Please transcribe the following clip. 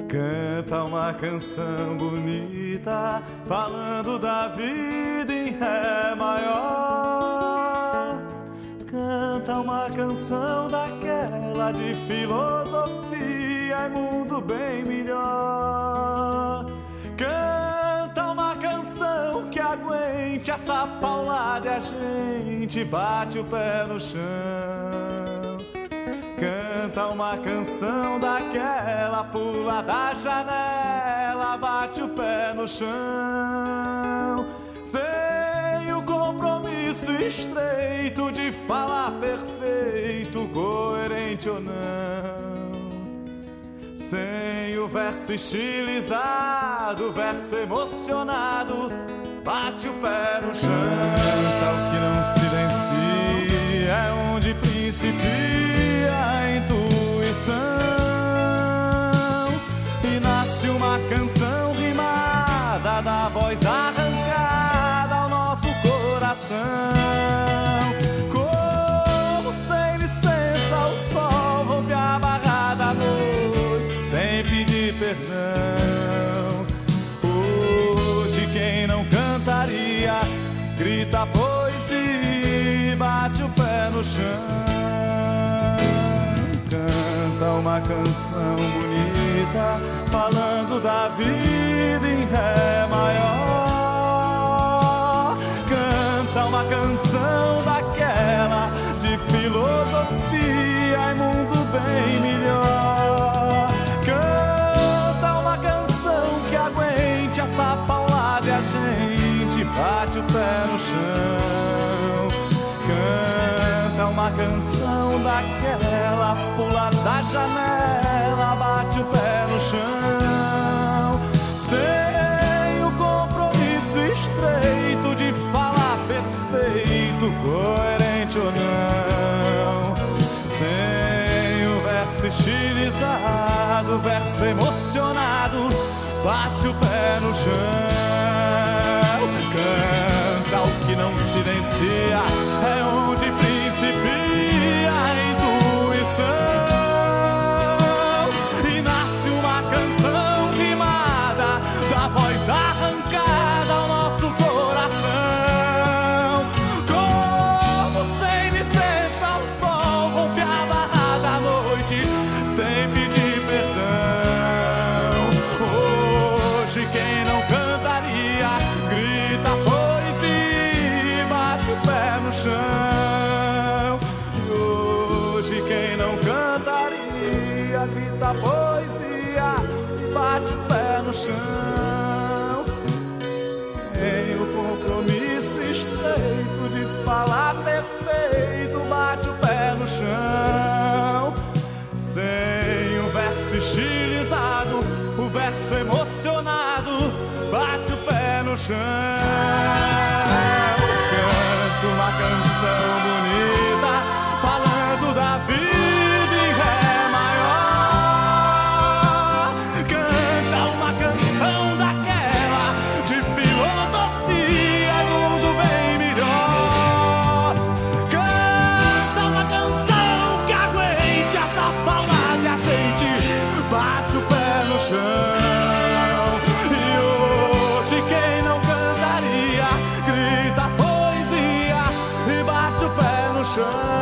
Canta uma canção bonita, falando da vida em Ré maior. Canta uma canção daquela de filosofia e mundo bem melhor. Canta uma canção que aguente essa paulada e a gente bate o pé no chão. Canta uma canção daquela, pula da janela, bate o pé no chão. Sem o compromisso estreito de falar perfeito, coerente ou não. Sem o verso estilizado, verso emocionado, bate o pé no chão. Canta o que não silencia, é onde principia a intuição e nasce uma canção rimada da voz arrancada ao nosso coração. Como sem licença o sol rompe a barra da noite sem pedir perdão. Hoje quem não cantaria grita a poesia e bate o pé no chão. Canta uma canção bonita, falando da vida em Ré maior. Canta uma canção daquela de filosofia e mundo bem melhor. Canta uma canção que aguente essa paulada e a gente bate o pé no chão. Canta uma canção daquela, pula da janela, bate o pé no chão. Sem o compromisso estreito de falar perfeito, coerente ou não. Sem o verso estilizado, verso emocionado, bate o pé no chão. Canta o que não silencia, é onde principia a intuição e nasce uma canção rimada da voz arrancada ao nosso coração. Como sem licença o sol rompe a barra da noite sem pedir perdão. Hoje quem não cantaria grita poesia e bate o pé no chão. E hoje quem não cantaria grita poesia e bate o pé no chão. Sem o compromisso estreito de falar perfeito, bate o pé no chão. Sem o verso estilizado, o verso emocionado, bate o pé no chão. Canto uma canção bonita, falando da vida em Ré maior. Canta uma canção daquela de filosofia e mundo bem melhor. Canta uma canção que aguente essa paulada e a gente bate o pé no chão. E hoje quem não cantaria grita poesia e bate o pé no chão.